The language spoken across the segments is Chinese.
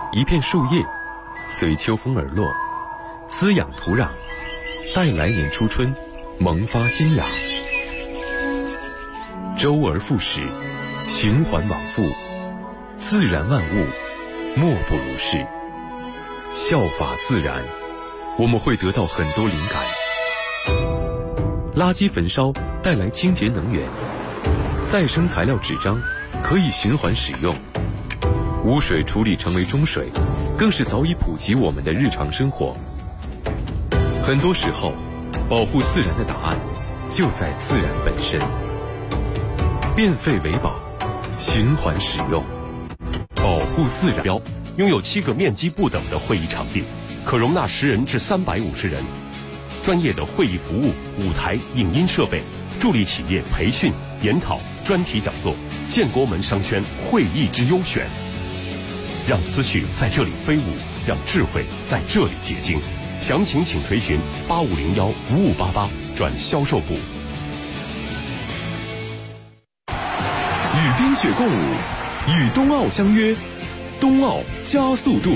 一片树叶，随秋风而落，滋养土壤，待来年初春萌发新芽。周而复始，循环往复，自然万物莫不如是。效法自然，我们会得到很多灵感。垃圾焚烧带来清洁能源，再生材料纸张可以循环使用，污水处理成为中水，更是早已普及我们的日常生活。很多时候，保护自然的答案就在自然本身。变废为宝，循环使用，保护自然。 拥有7个面积不等的会议场地，可容纳10人至350人。专业的会议服务、舞台、影音设备，助力企业培训、研讨、专题讲座，建国门商圈会议之优选。让思绪在这里飞舞，让智慧在这里结晶。详情请垂询8501-5588转销售部。 与冰雪共舞，与冬奥相约，冬奥加速度。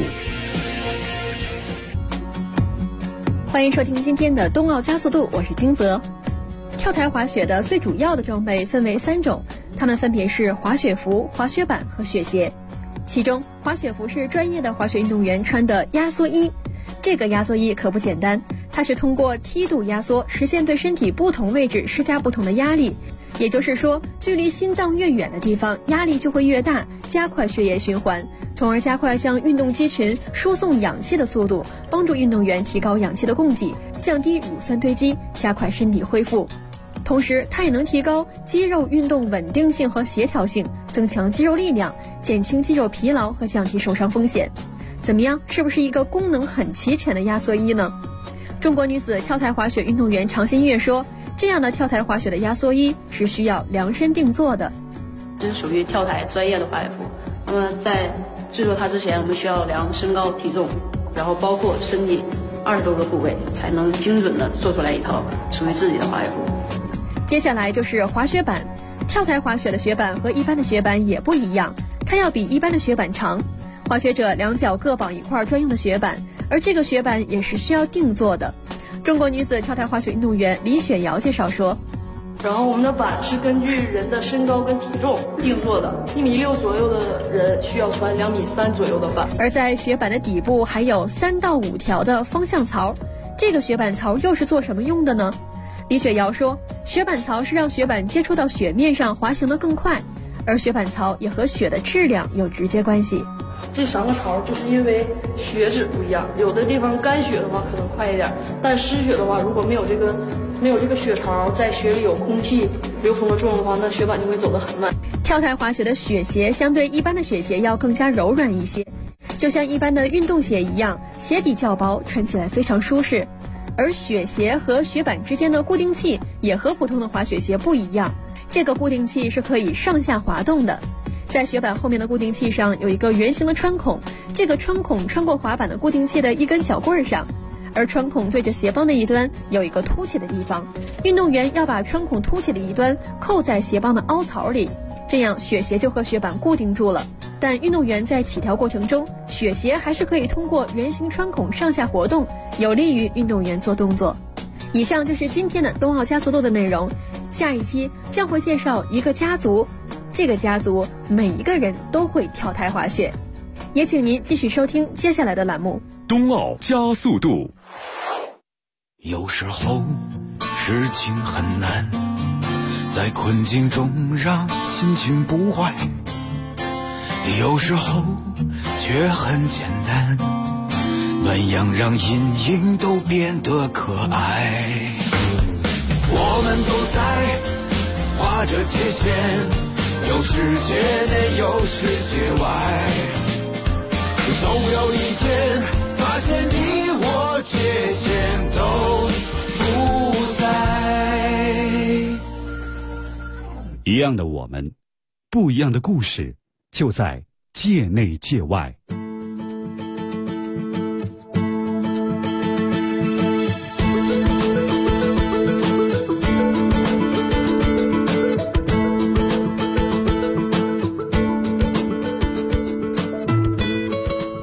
欢迎收听今天的冬奥加速度，我是金泽。跳台滑雪的最主要的装备分为3种，它们分别是滑雪服、滑雪板和雪鞋。其中，滑雪服是专业的滑雪运动员穿的压缩衣。这个压缩衣可不简单，它是通过梯度压缩实现对身体不同位置施加不同的压力。也就是说，距离心脏越远的地方，压力就会越大，加快血液循环，从而加快向运动肌群输送氧气的速度，帮助运动员提高氧气的供给，降低乳酸堆积，加快身体恢复。同时，它也能提高肌肉运动稳定性和协调性，增强肌肉力量，减轻肌肉疲劳和降低受伤风险。怎么样，是不是一个功能很齐全的压缩衣呢？中国女子跳台滑雪运动员常新月说，这样的跳台滑雪的压缩衣是需要量身定做的。 这是属于跳台专业的滑雪服，那么在制作它之前，我们需要量身高体重，然后包括身体20多个部位，才能精准的做出来一套属于自己的滑雪服。 接下来就是滑雪板。跳台滑雪的雪板和一般的雪板也不一样，它要比一般的雪板长。滑雪者2脚各绑一块专用的雪板，而这个雪板也是需要定做的。中国女子跳台滑雪运动员李雪瑶介绍说， 然后我们的板是根据人的身高跟体重定做的，1.6米左右的人需要穿2.3米左右的板。 而在雪板的底部还有3到5条的方向槽，这个雪板槽又是做什么用的呢？李雪瑶说，雪板槽是让雪板接触到雪面上滑行得更快，而雪板槽也和雪的质量有直接关系。 这3个槽就是因为雪质不一样，有的地方干雪的话可能快一点，但湿雪的话，如果没有这个雪槽，在雪里有空气流通的作用的话，那雪板就会走得很慢。 跳台滑雪的雪鞋相对一般的雪鞋要更加柔软一些，就像一般的运动鞋一样，鞋底较薄，穿起来非常舒适。而雪鞋和雪板之间的固定器也和普通的滑雪鞋不一样，这个固定器是可以上下滑动的。在雪板后面的固定器上有一个圆形的穿孔，这个穿孔穿过滑板的固定器的一根小棍上，而穿孔对着鞋帮的一端有一个凸起的地方，运动员要把穿孔凸起的一端扣在鞋帮的凹槽里，这样雪鞋就和雪板固定住了。但运动员在起跳过程中，雪鞋还是可以通过圆形穿孔上下活动，有利于运动员做动作。以上就是今天的冬奥加速度的内容，下一期将会介绍一个家族，这个家族每一个人都会跳台滑雪。也请您继续收听接下来的栏目冬奥加速度。 有时候事情很难，在困境中让心情不坏，有时候却很简单，暖阳让阴影都变得可爱。我们都在划着界限，有世界内有世界外，总有一天发现你我界限都不在。 一样的我们，不一样的故事，就在界内界外。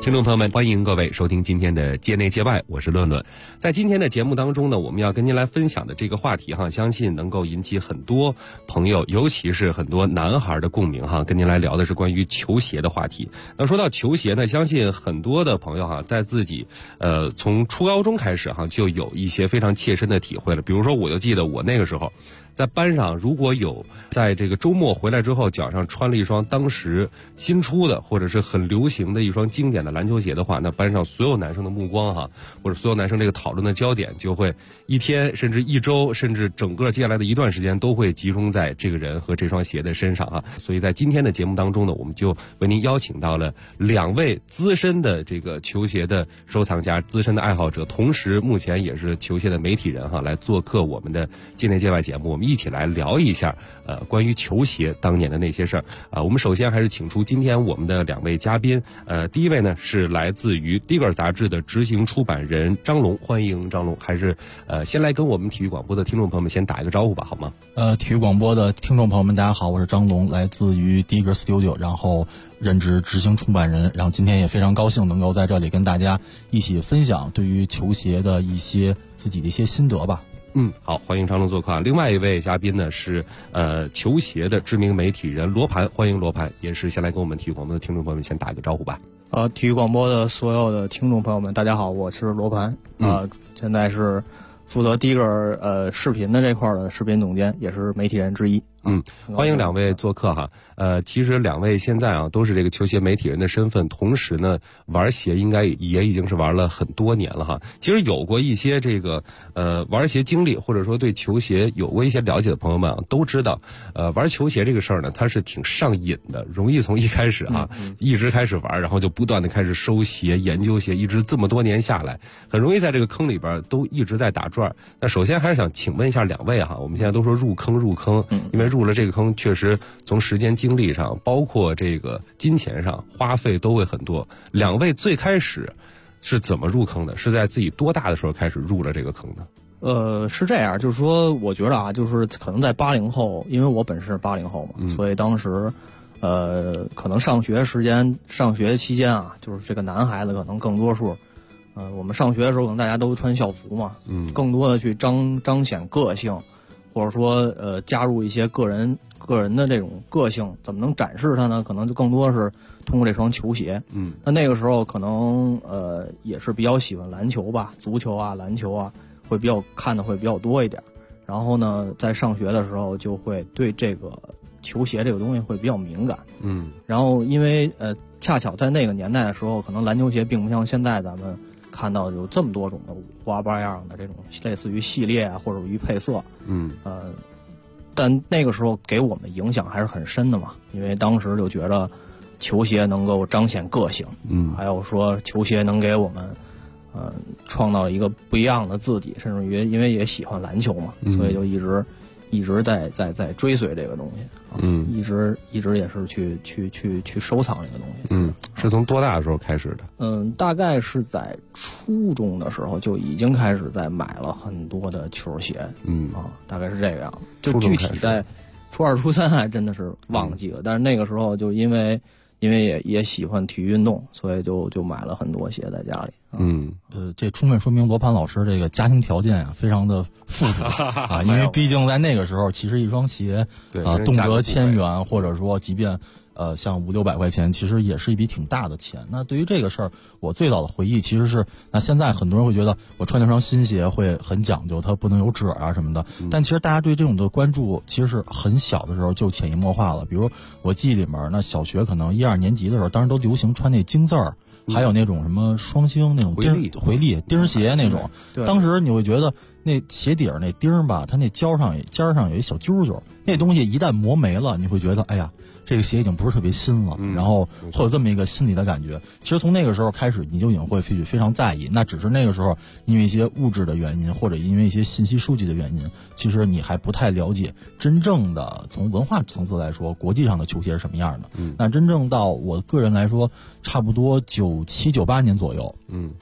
听众朋友们，欢迎各位收听今天的界内界外，我是论论。在今天的节目当中呢，我们要跟您来分享的这个话题相信能够引起很多朋友，尤其是很多男孩的共鸣跟您来聊的是关于球鞋的话题。那说到球鞋呢，相信很多的朋友在自己从初高中开始就有一些非常切身的体会了。比如说，我就记得我那个时候在班上，如果有在这个周末回来之后脚上穿了一双当时新出的或者是很流行的一双经典的篮球鞋的话，那班上所有男生的目光或者所有男生这个讨论的焦点就会一天甚至一周甚至整个接下来的一段时间都会集中在这个人和这双鞋的身上所以在今天的节目当中呢，我们就为您邀请到了2位资深的这个球鞋的收藏家、资深的爱好者，同时目前也是球鞋的媒体人来做客我们的界内界外节目，我们一起来聊一下关于球鞋当年的那些事儿我们首先还是请出今天我们的2位嘉宾第一位呢是来自于 Digger 杂志的执行出版人张龙，欢迎张龙。还是先来跟我们体育广播的听众朋友们先打一个招呼吧，好吗？ 体育广播的听众朋友们大家好，我是张龙，来自于 Digger Studio， 然后任职执行出版人，然后今天也非常高兴能够在这里跟大家一起分享对于球鞋的一些自己的一些心得吧。 好，欢迎张龙做客另外一位嘉宾呢是球鞋的知名媒体人罗盘，欢迎罗盘，也是先来跟我们体育广播的听众朋友们先打一个招呼吧。 体育广播的所有的听众朋友们大家好，我是罗盘现在是负责Digger视频的这块的视频总监，也是媒体人之一。 欢迎2位做客其实2位现在都是这个球鞋媒体人的身份，同时呢玩鞋应该也已经是玩了很多年了其实有过一些这个玩鞋经历或者说对球鞋有过一些了解的朋友们都知道玩球鞋这个事儿呢它是挺上瘾的，容易从一开始一直开始玩，然后就不断的开始收鞋研究鞋，一直这么多年下来很容易在这个坑里边都一直在打转。那首先还是想请问一下2位我们现在都说入坑因为入了这个坑确实从时间精力上包括这个金钱上花费都会很多，2位最开始是怎么入坑的？是在自己多大的时候开始入了这个坑的？ 是这样，就是说我觉得就是可能在80后，因为我本身是80后嘛所以当时可能上学期间就是这个男孩子可能更多数我们上学的时候可能大家都穿校服嘛更多的去彰显个性，或者说加入一些个人的这种个性，怎么能展示它呢？可能就更多是通过这双球鞋那个时候可能也是比较喜欢篮球吧，足球篮球会看的会比较多一点。然后呢在上学的时候就会对这个球鞋这个东西会比较敏感然后因为恰巧在那个年代的时候，可能篮球鞋并不像现在咱们看到有这么多种的五花八样的这种类似于系列或者于配色但那个时候给我们影响还是很深的嘛，因为当时就觉得球鞋能够彰显个性还有说球鞋能给我们创造一个不一样的自己，甚至于因为也喜欢篮球嘛所以就一直在追随这个东西一直也是去收藏这个东西是从多大的时候开始的？ 大概是在初中的时候就已经开始在买了很多的球鞋大概是这个样子，就具体在初2初3还真的是忘记了但是那个时候就因为也喜欢体育运动，所以就买了很多鞋在家里这充分说明罗盘老师这个家庭条件非常的富足因为毕竟在那个时候其实一双鞋动辄1000元，或者说即便像500-600块钱，其实也是一笔挺大的钱。那对于这个事儿，我最早的回忆其实是，那现在很多人会觉得我穿那双新鞋会很讲究，它不能有褶什么的。但其实大家对这种的关注，其实是很小的时候就潜移默化了。比如我记忆里面，那小学可能1、2年级的时候，当时都流行穿那金字儿。还有那种什么双星那种回力钉鞋那种，当时你会觉得那鞋底儿那钉吧，它那尖上有一小揪揪，那东西一旦磨没了，你会觉得哎呀，这个鞋已经不是特别新了，然后会有这么一个心理的感觉。其实从那个时候开始，你就已经会非常在意。那只是那个时候因为一些物质的原因，或者因为一些信息收集的原因，其实你还不太了解真正的从文化层次来说，国际上的球鞋是什么样的。那真正到我个人来说，差不多97、98年左右，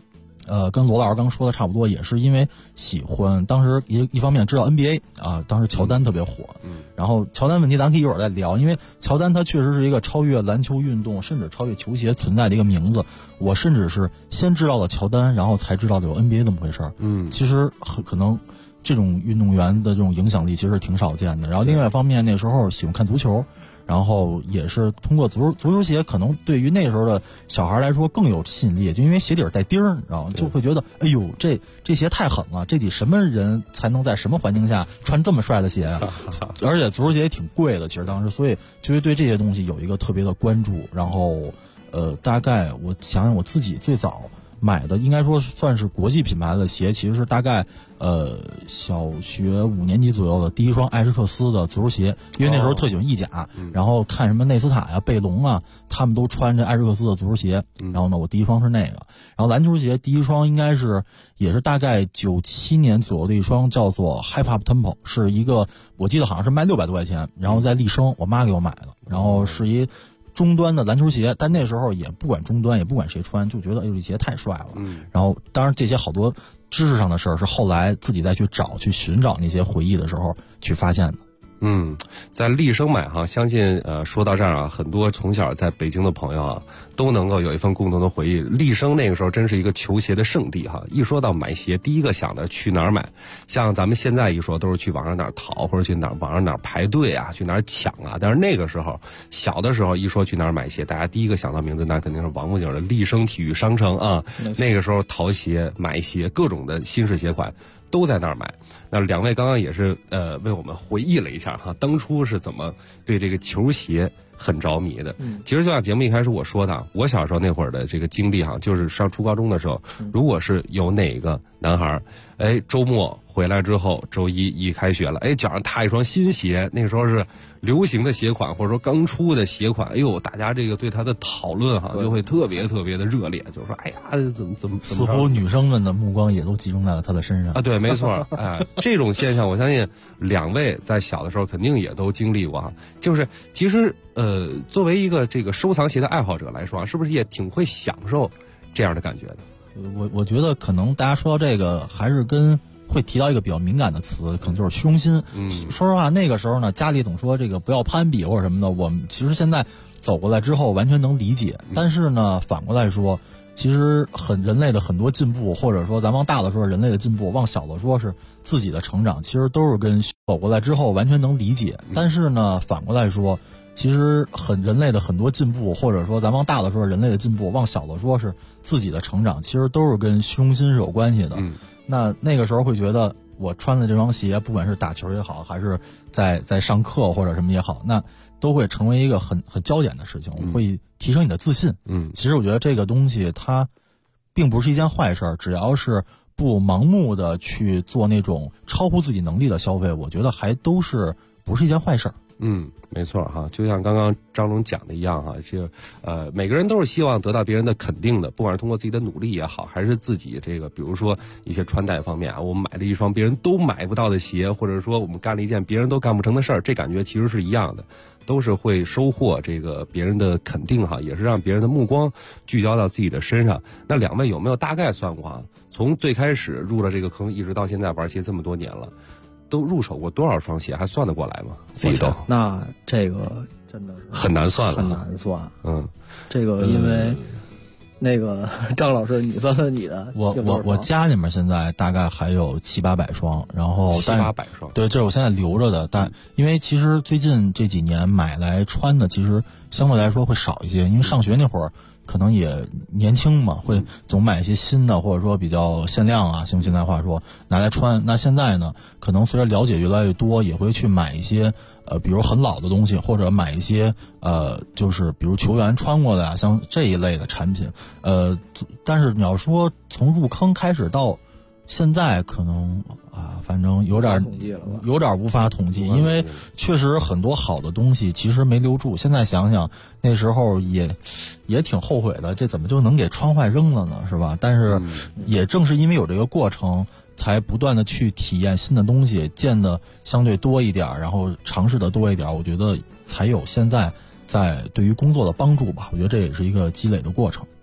跟罗老师刚说的差不多，也是因为喜欢，当时一方面知道 NBA 啊，当时乔丹特别火，然后乔丹问题咱可以一会儿再聊，因为乔丹他确实是一个超越篮球运动，甚至超越球鞋存在的一个名字。我甚至是先知道了乔丹，然后才知道有 NBA 这么回事儿。其实可能这种运动员的这种影响力其实是挺少见的。然后另外一方面，那时候喜欢看足球。然后也是通过足球鞋，可能对于那时候的小孩来说更有吸引力，就因为鞋底带钉儿，你知道吗？就会觉得，哎呦，这鞋太狠了，这得什么人才能在什么环境下穿这么帅的鞋啊？而且足球鞋也挺贵的，其实当时，所以就会对这些东西有一个特别的关注。然后，大概我想想我自己最早买的应该说算是国际品牌的鞋，其实是大概小学5年级左右的第一双艾什克斯的足球鞋，因为那时候特喜欢意甲，然后看什么内斯塔呀、贝隆啊，他们都穿着艾什克斯的足球鞋，然后呢，我第一双是那个，然后篮球鞋第一双应该是也是大概97年左右的一双，叫做 Hip Hop Tempo， 是一个我记得好像是卖600多块钱，然后在立生我妈给我买的，然后是一中端的篮球鞋，但那时候也不管中端，也不管谁穿，就觉得哎呦这鞋太帅了。然后当然这些好多知识上的事儿是后来自己再去寻找那些回忆的时候去发现的。 在立生买哈，相信说到这儿啊，很多从小在北京的朋友啊，都能够有一份共同的回忆。立生那个时候真是一个球鞋的圣地哈，一说到买鞋，第一个想的去哪儿买？像咱们现在一说，都是去网上哪儿淘，或者去网上哪儿排队啊，去哪儿抢啊。但是那个时候，小的时候一说去哪儿买鞋，大家第一个想到名字那肯定是王府井的立生体育商城啊。那个时候淘鞋、买鞋，各种的新式鞋款都在那儿买。那两位刚刚也是为我们回忆了一下哈，当初是怎么对这个球鞋很着迷的。其实就像节目一开始我说的，我小时候那会儿的这个经历哈，就是上初高中的时候，如果是有哪个男孩周末回来之后，周一开学了，脚上踏一双新鞋，那个时候是流行的鞋款或者说刚出的鞋款，大家这个对他的讨论哈就会特别特别的热烈，就是说哎呀怎么似乎女生们的目光也都集中在了他的身上啊。对，没错。这种现象我相信两位在小的时候肯定也都经历过哈。就是其实作为一个这个收藏鞋的爱好者来说，是不是也挺会享受这样的感觉的？ 我觉得可能大家说到这个还是会提到一个比较敏感的词，可能就是虚荣心。说实话，那个时候呢，家里总说这个不要攀比或者什么的，我们其实现在走过来之后完全能理解。但是呢，反过来说，其实人类的很多进步，或者说咱往大了说人类的进步，往小了说是自己的成长，其实都是跟走过来之后完全能理解。但是呢，反过来说，其实人类的很多进步，或者说咱往大了说人类的进步，往小了说是自己的成长，其实都是跟虚荣心是有关系的。那个时候会觉得我穿的这双鞋，不管是打球也好，还是在上课或者什么也好，那都会成为一个很焦点的事情，会提升你的自信。其实我觉得这个东西它并不是一件坏事，只要是不盲目的去做那种超乎自己能力的消费，我觉得还都是不是一件坏事。 没错哈，就像刚刚张龙讲的一样哈，每个人都是希望得到别人的肯定的，不管是通过自己的努力也好，还是自己这个比如说一些穿戴方面啊，我们买了一双别人都买不到的鞋，或者说我们干了一件别人都干不成的事儿，这感觉其实是一样的，都是会收获这个别人的肯定哈，也是让别人的目光聚焦到自己的身上。那两位有没有大概算过啊？从最开始入了这个坑，一直到现在玩鞋这么多年了，都入手过多少双鞋，还算得过来吗？自己都那这个真的是很难算了， 很难算。这个因为那个张老师，你算算你的。 我家里面现在大概还有700-800双，然后 700-800双， 对，这是我现在留着的。但因为其实最近这几年买来穿的，其实相对来说会少一些，因为上学那会儿可能也年轻嘛，会总买一些新的，或者说比较限量啊，用现在话说拿来穿。那现在呢，可能随着了解越来越多，也会去买一些比如很老的东西，或者买一些就是比如球员穿过的啊，像这一类的产品。但是你要说从入坑开始到现在，可能反正有点无法统计，因为确实很多好的东西其实没留住。现在想想那时候也挺后悔的，这怎么就能给穿坏扔了呢，是吧？但是也正是因为有这个过程，才不断的去体验新的东西，见的相对多一点，然后尝试的多一点，我觉得才有现在在对于工作的帮助吧。我觉得这也是一个积累的过程。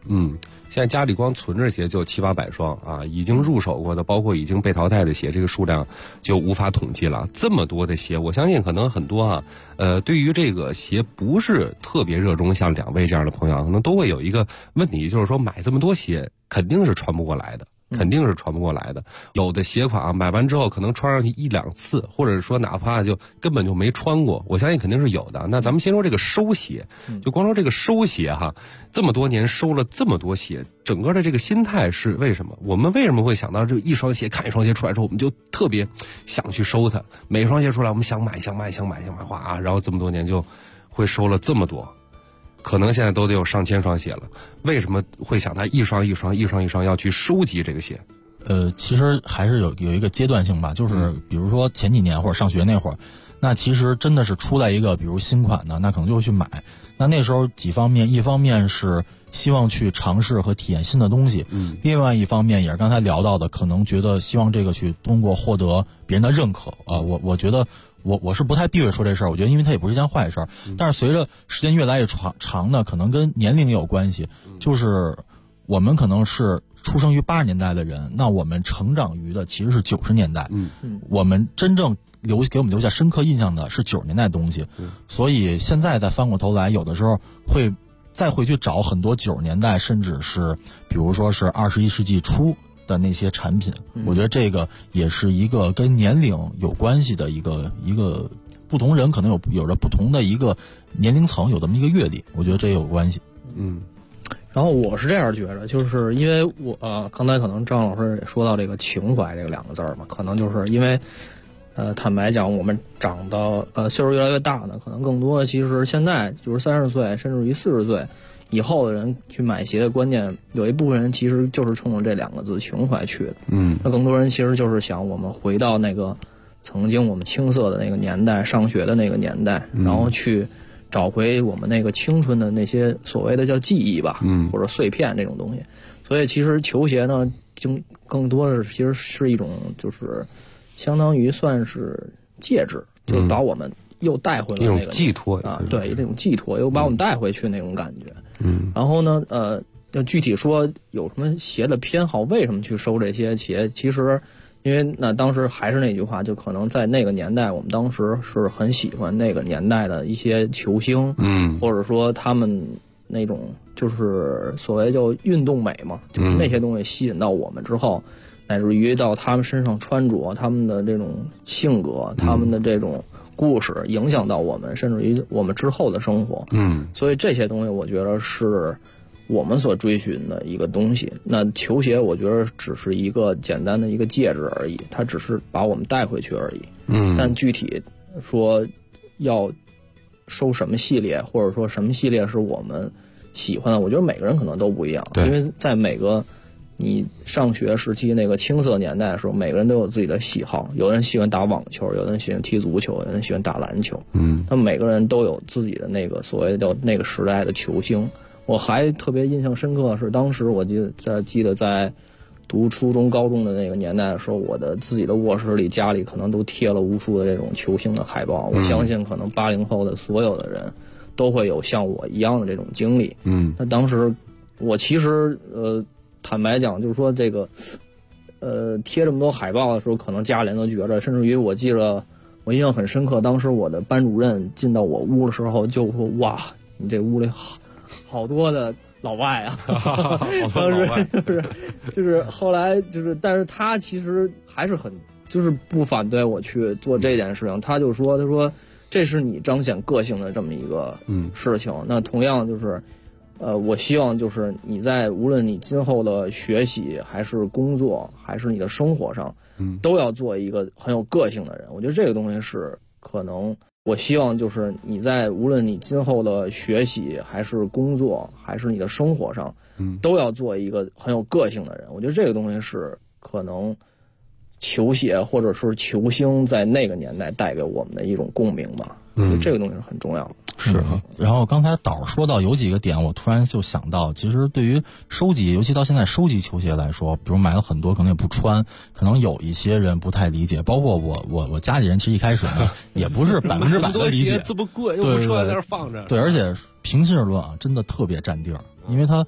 现在家里光存着鞋就700-800双啊，已经入手过的，包括已经被淘汰的鞋，这个数量就无法统计了。这么多的鞋，我相信可能很多啊，对于这个鞋不是特别热衷，像2位这样的朋友，可能都会有一个问题，就是说买这么多鞋肯定是穿不过来的。有的鞋款啊，买完之后可能穿上去1-2次，或者说哪怕就根本就没穿过，我相信肯定是有的。那咱们先说这个收鞋，就光说这个收鞋哈，这么多年收了这么多鞋，整个的这个心态是为什么？我们为什么会想到这一双鞋，看一双鞋出来之后，我们就特别想去收它？每一双鞋出来，我们想买，哗啊，然后这么多年就会收了这么多。可能现在都得有上千双鞋了，为什么会想他一双要去收集这个鞋？ 其实还是有一个阶段性吧，就是比如说前几年或者上学那会儿，那其实真的是出来一个比如新款的，那可能就会去买。那时候几方面，一方面是希望去尝试和体验新的东西，另外一方面也是刚才聊到的，可能觉得希望这个去通过获得别人的认可啊。我觉得。我是不太避讳说这事儿，我觉得因为它也不是一件坏事儿，但是随着时间越来越长呢，可能跟年龄也有关系。就是我们可能是出生于80年代的人，那我们成长于的其实是90年代，我们真正给我们留下深刻印象的是90年代的东西，所以现在再翻过头来，有的时候会再回去找很多90年代，甚至是比如说是21世纪初的那些产品，我觉得这个也是一个跟年龄有关系的一个不同人可能有着不同的一个年龄层，有这么一个阅历，我觉得这也有关系。 然后我是这样觉得，就是因为我刚才可能张老师也说到这个情怀这个2个字嘛，可能就是因为坦白讲，我们长到岁数越来越大呢，可能更多的其实现在就是30岁甚至于40岁以后的人去买鞋的观念，有一部分人其实就是冲着这2个字情怀去的。那更多人其实就是想我们回到那个曾经我们青涩的那个年代，上学的那个年代，然后去找回我们那个青春的那些所谓的叫记忆吧，或者碎片这种东西。所以其实球鞋呢，就更多的其实是一种就是相当于算是介质，就把我们又带回了那个一种寄托啊，对，这种寄托又把我们带回去那种感觉。然后呢，要具体说有什么鞋的偏好，为什么去收这些鞋？其实，因为那当时还是那句话，就可能在那个年代，我们当时是很喜欢那个年代的一些球星，或者说他们那种就是所谓叫运动美嘛，就是那些东西吸引到我们之后，乃至于到他们身上穿着，他们的这种性格，他们的这种故事影响到我们，甚至于我们之后的生活。所以这些东西我觉得是我们所追寻的一个东西。那球鞋我觉得只是一个简单的一个介质而已，它只是把我们带回去而已。但具体说要收什么系列，或者说什么系列是我们喜欢的，我觉得每个人可能都不一样。因为在每个你上学时期那个青涩年代的时候，每个人都有自己的喜好，有人喜欢打网球，有人喜欢踢足球，有人喜欢打篮球。他们每个人都有自己的那个所谓的那个时代的球星。我还特别印象深刻的是，当时我记得在读初中高中的那个年代的时候，我的自己的卧室里家里可能都贴了无数的这种球星的海报。我相信可能80后的所有的人都会有像我一样的这种经历。那当时我其实坦白讲，就是说这个贴这么多海报的时候，可能家里人都觉得，甚至于我记得我印象很深刻，当时我的班主任进到我屋的时候就说：“哇，你这屋里好多的老外啊！”当时就是后来就是，但是他其实还是很就是不反对我去做这件事情，他就说：“他说这是你彰显个性的这么一个事情。那同样就是。”我希望就是你在无论你今后的学习还是工作还是你的生活上，都要做一个很有个性的人。我觉得这个东西是可能，我希望就是你在无论你今后的学习还是工作还是你的生活上，都要做一个很有个性的人。我觉得这个东西是可能球鞋或者是球星在那个年代带给我们的一种共鸣吧。这个东西是很重要的。 是。然后刚才导说到有几个点，我突然就想到，其实对于收集，尤其到现在收集球鞋来说，比如买了很多可能也不穿，可能有一些人不太理解，包括我家里人其实一开始呢也不是100%的理解， 这么贵又不穿在那儿放着。 对，而且平心而论啊，真的特别占地儿，因为它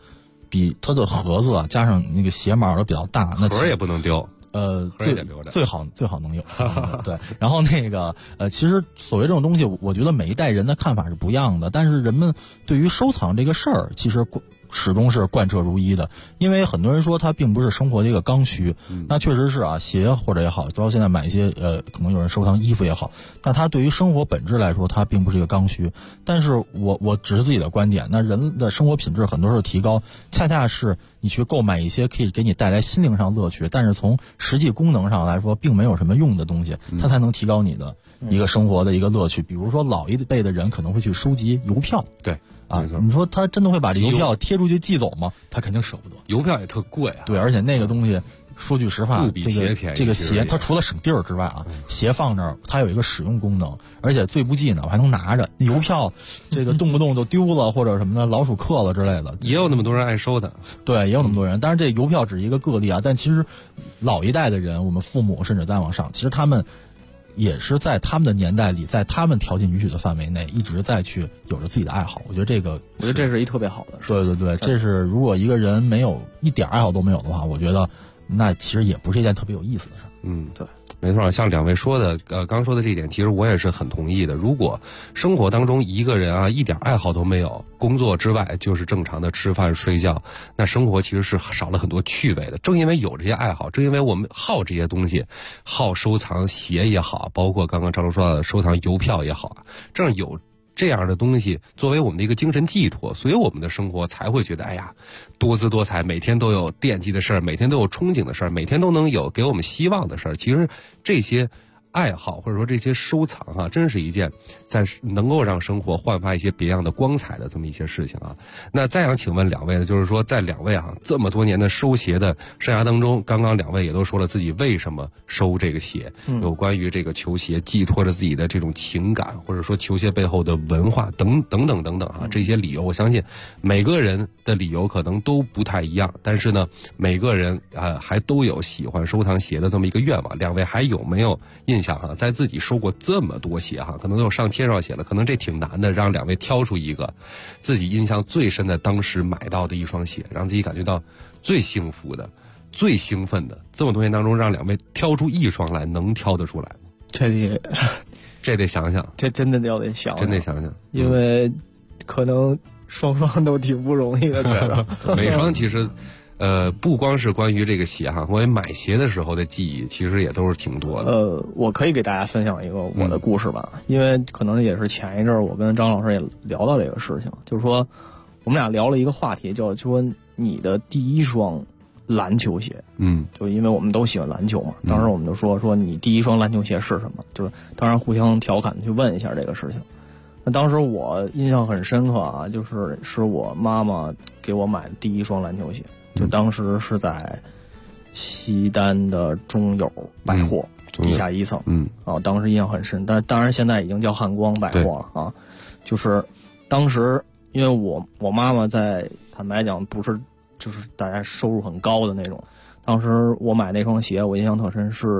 比它的盒子啊加上那个鞋码都比较大，那盒也不能丢。 最好能有对。然后那个其实所谓这种东西，我觉得每一代人的看法是不一样的，但是人们对于收藏这个事儿，其实始终是贯彻如一的。因为很多人说它并不是生活的一个刚需，那确实是啊，鞋或者也好，包括现在买一些可能有人收藏衣服也好，那它对于生活本质来说，它并不是一个刚需。但是我只是自己的观点，那人的生活品质很多时候提高，恰恰是你去购买一些可以给你带来心灵上乐趣，但是从实际功能上来说并没有什么用的东西，它才能提高你的一个生活的一个乐趣。比如说老一辈的人可能会去收集邮票， 对啊，你说他真的会把这邮票贴出去寄走吗？他肯定舍不得。 邮票也特贵啊。 对，而且那个东西，说句实话，这个鞋它除了省地儿之外啊，鞋放那儿它有一个使用功能，而且最不济呢，我还能拿着。邮票这个动不动就丢了或者什么的，老鼠刻了之类的， 也有那么多人爱收的。 对，也有那么多人。但是这邮票只是一个个例啊，但其实老一代的人，我们父母甚至再往上，其实他们也是在他们的年代里，在他们条件允许的范围内，一直在去有着自己的爱好。我觉得这是一特别好的事。 对对对，这是如果一个人没有一点爱好都没有的话，我觉得那其实也不是一件特别有意思的事。 对，没错，像两位说的，刚说的这一点，其实我也是很同意的。如果生活当中一个人啊一点爱好都没有，工作之外就是正常的吃饭睡觉，那生活其实是少了很多趣味的。正因为有这些爱好，正因为我们好这些东西，好收藏鞋也好，包括刚刚张龙说的收藏邮票也好，正有这样的东西作为我们的一个精神寄托，所以我们的生活才会觉得哎呀多姿多彩，每天都有惦记的事儿，每天都有憧憬的事儿，每天都能有给我们希望的事儿。其实这些爱好或者说这些收藏啊，真是一件在能够让生活焕发一些别样的光彩的这么一些事情啊。那再想请问两位呢，就是说在两位啊这么多年的收鞋的生涯当中，刚刚两位也都说了自己为什么收这个鞋，有关于这个球鞋寄托着自己的这种情感，或者说球鞋背后的文化等等啊，这些理由我相信每个人的理由可能都不太一样，但是呢每个人还都有喜欢收藏鞋的这么一个愿望。两位还有没有印象哈，在自己收过这么多鞋哈，可能都有上千双鞋了，可能这挺难的，让两位挑出一个自己印象最深的当时买到的一双鞋，让自己感觉到最幸福的最兴奋的，这么多年当中让两位挑出一双来，能挑得出来吗？这得想想， 这真的得想， 真得想想， 因为可能双双都挺不容易的，觉得每双其实不光是关于这个鞋哈，关于买鞋的时候的记忆，其实也都是挺多的。 我可以给大家分享一个我的故事吧，因为可能也是前一阵我跟张老师也聊到这个事情，就是说我们俩聊了一个话题，就说你的第一双篮球鞋，就因为我们都喜欢篮球嘛，当时我们就说你第一双篮球鞋是什么，就是当然互相调侃去问一下这个事情。那当时我印象很深刻啊，是我妈妈给我买的第一双篮球鞋。就当时是在西单的中友百货地下一层，当时印象很深，但当然现在已经叫汉光百货了啊。就是当时因为我妈妈在坦白讲不是就是大家收入很高的那种，当时我买那双鞋我印象特深是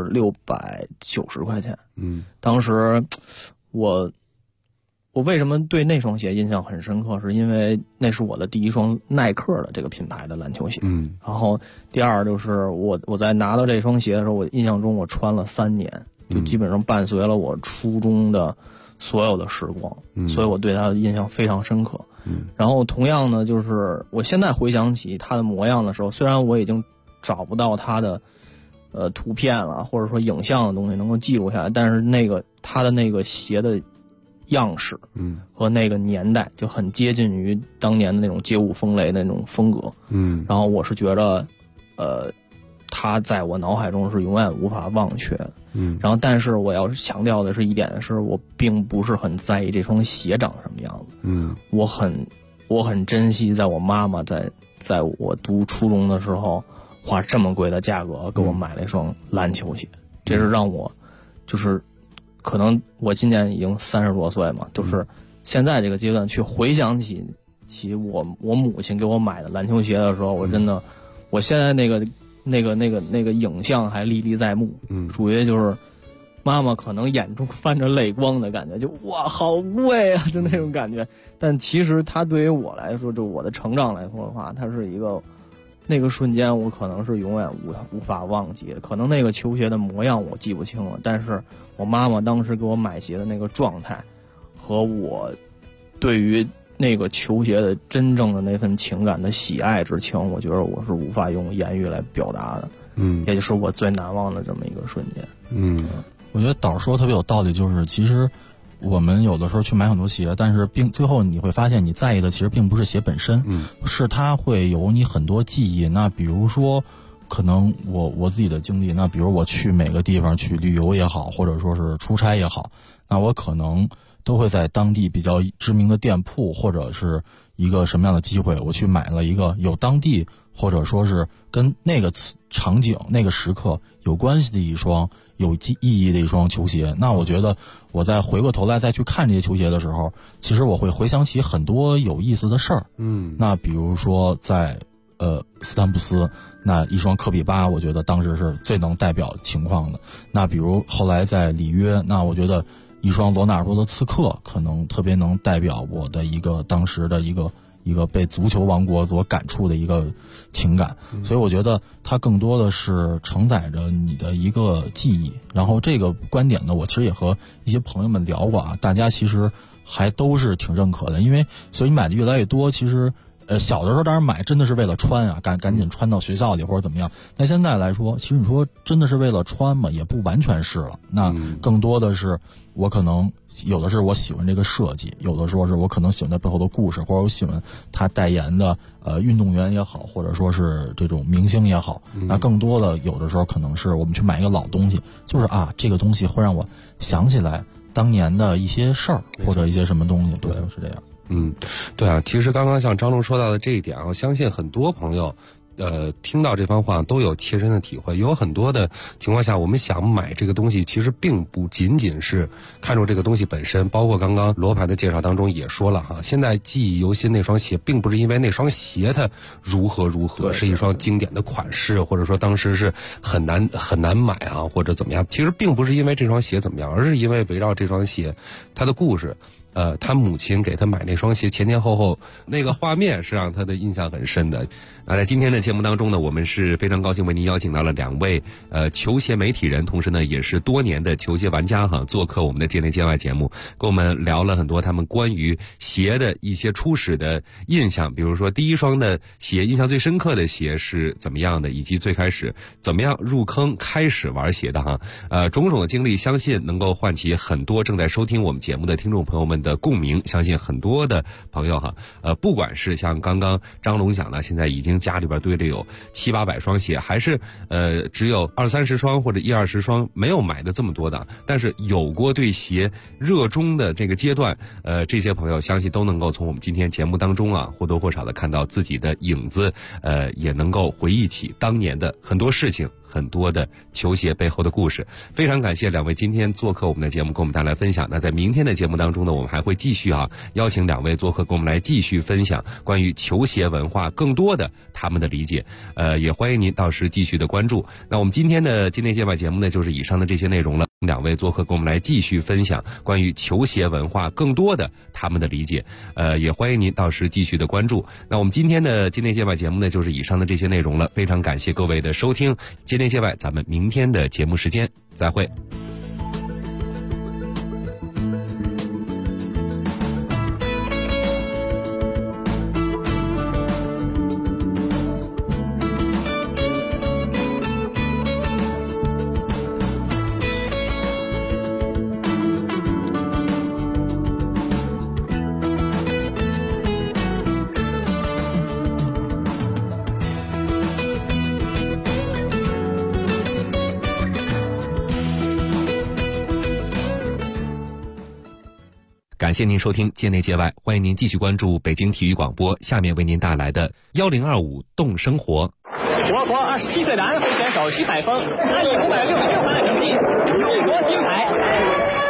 690块钱，当时我为什么对那双鞋印象很深刻，是因为那是我的第一双耐克的这个品牌的篮球鞋。然后第二就是我在拿到这双鞋的时候，我印象中我穿了3年，就基本上伴随了我初中的所有的时光，所以我对它的印象非常深刻。然后同样呢，就是我现在回想起它的模样的时候，虽然我已经找不到它的图片了，或者说影像的东西能够记录下来，但是它的那个鞋的样式，和那个年代就很接近于当年的那种街舞风雷的那种风格，然后我是觉得，它在我脑海中是永远无法忘却的，然后但是我要强调的是一点是，我并不是很在意这双鞋长什么样子，我很珍惜在我妈妈在我读初中的时候花这么贵的价格给我买了一双篮球鞋，这是让我就是。可能我今年已经30多岁嘛，就是现在这个阶段去回想起我母亲给我买的篮球鞋的时候，我真的，我现在那个影像还历历在目，属于就是妈妈可能眼中泛着泪光的感觉，就哇好贵啊，就那种感觉。但其实它对于我来说，就我的成长来说的话，它是一个那个瞬间我可能是永远无法忘记的。可能那个球鞋的模样我记不清了，但是我妈妈当时给我买鞋的那个状态和我对于那个球鞋的真正的那份情感的喜爱之情，我觉得我是无法用言语来表达的。也就是我最难忘的这么一个瞬间。 我觉得导说特别有道理，就是其实我们有的时候去买很多鞋，但是最后你会发现你在意的其实并不是鞋本身，是它会有你很多记忆。那比如说可能我自己的经历，那比如我去每个地方去旅游也好，或者说是出差也好，那我可能都会在当地比较知名的店铺，或者是一个什么样的机会，我去买了一个有当地或者说是跟那个场景那个时刻有关系的一双有意义的一双球鞋。那我觉得我再回过头来再去看这些球鞋的时候，其实我会回想起很多有意思的事儿。那比如说在斯坦布斯那一双科比8，我觉得当时是最能代表情况的。那比如后来在里约，那我觉得一双罗纳尔多的刺客可能特别能代表我的一个当时的一个被足球王国所感触的一个情感。所以我觉得它更多的是承载着你的一个记忆。然后这个观点呢，我其实也和一些朋友们聊过啊，大家其实还都是挺认可的。因为所以买的越来越多，其实小的时候当然买真的是为了穿啊，赶紧穿到学校里或者怎么样。但现在来说，其实你说真的是为了穿嘛，也不完全是了。那更多的是我可能有的是我喜欢这个设计，有的时候是我可能喜欢它背后的故事，或者我喜欢他代言的运动员也好，或者说是这种明星也好。那更多的有的时候可能是我们去买一个老东西，就是啊这个东西会让我想起来当年的一些事儿或者一些什么东西。对，是这样。 对啊，其实刚刚像张龙说到的这一点啊，我相信很多朋友听到这番话都有切身的体会。有很多的情况下，我们想买这个东西，其实并不仅仅是看重这个东西本身。包括刚刚罗盘的介绍当中也说了哈，现在记忆犹新那双鞋，并不是因为那双鞋它如何，是一双经典的款式，或者说当时是很难买啊，或者怎么样。其实并不是因为这双鞋怎么样，而是因为围绕这双鞋它的故事。他母亲给他买那双鞋前后那个画面是让他的印象很深的。那在今天的节目当中呢，我们是非常高兴为您邀请到了2位球鞋媒体人，同时呢也是多年的球鞋玩家哈，做客我们的界内界外节目，跟我们聊了很多他们关于鞋的一些初始的印象，比如说第一双的鞋印象最深刻的鞋是怎么样的，以及最开始怎么样入坑开始玩鞋的哈。种种的经历相信能够唤起很多正在收听我们节目的听众朋友们的共鸣。相信很多的朋友哈，不管是像刚刚张龙讲的，现在已经家里边堆着有700-800双鞋，还是只有20-30双或者10-20双没有买的这么多的，但是有过对鞋热衷的这个阶段，这些朋友相信都能够从我们今天节目当中啊或多或少的看到自己的影子，也能够回忆起当年的很多事情，很多的球鞋背后的故事。非常感谢2位今天做客我们的节目，跟我们带来分享。那在明天的节目当中呢，我们还会继续邀请2位做客，跟我们来继续分享关于球鞋文化更多的他们的理解。也欢迎您到时继续的关注。那我们今天的今天界外节目呢，就是以上的这些内容了。2位做客，跟我们来继续分享关于球鞋文化更多的他们的理解。也欢迎您到时继续的关注。那我们今天的今天界外节目呢，就是以上的这些内容了。非常感谢各位的收听。今天界外，咱们明天的节目时间再会。感谢您收听界内界外，欢迎您继续关注北京体育广播，下面为您带来的1025动生活。 我国27岁男飞选手徐海峰，他以566分的成绩荣获金牌。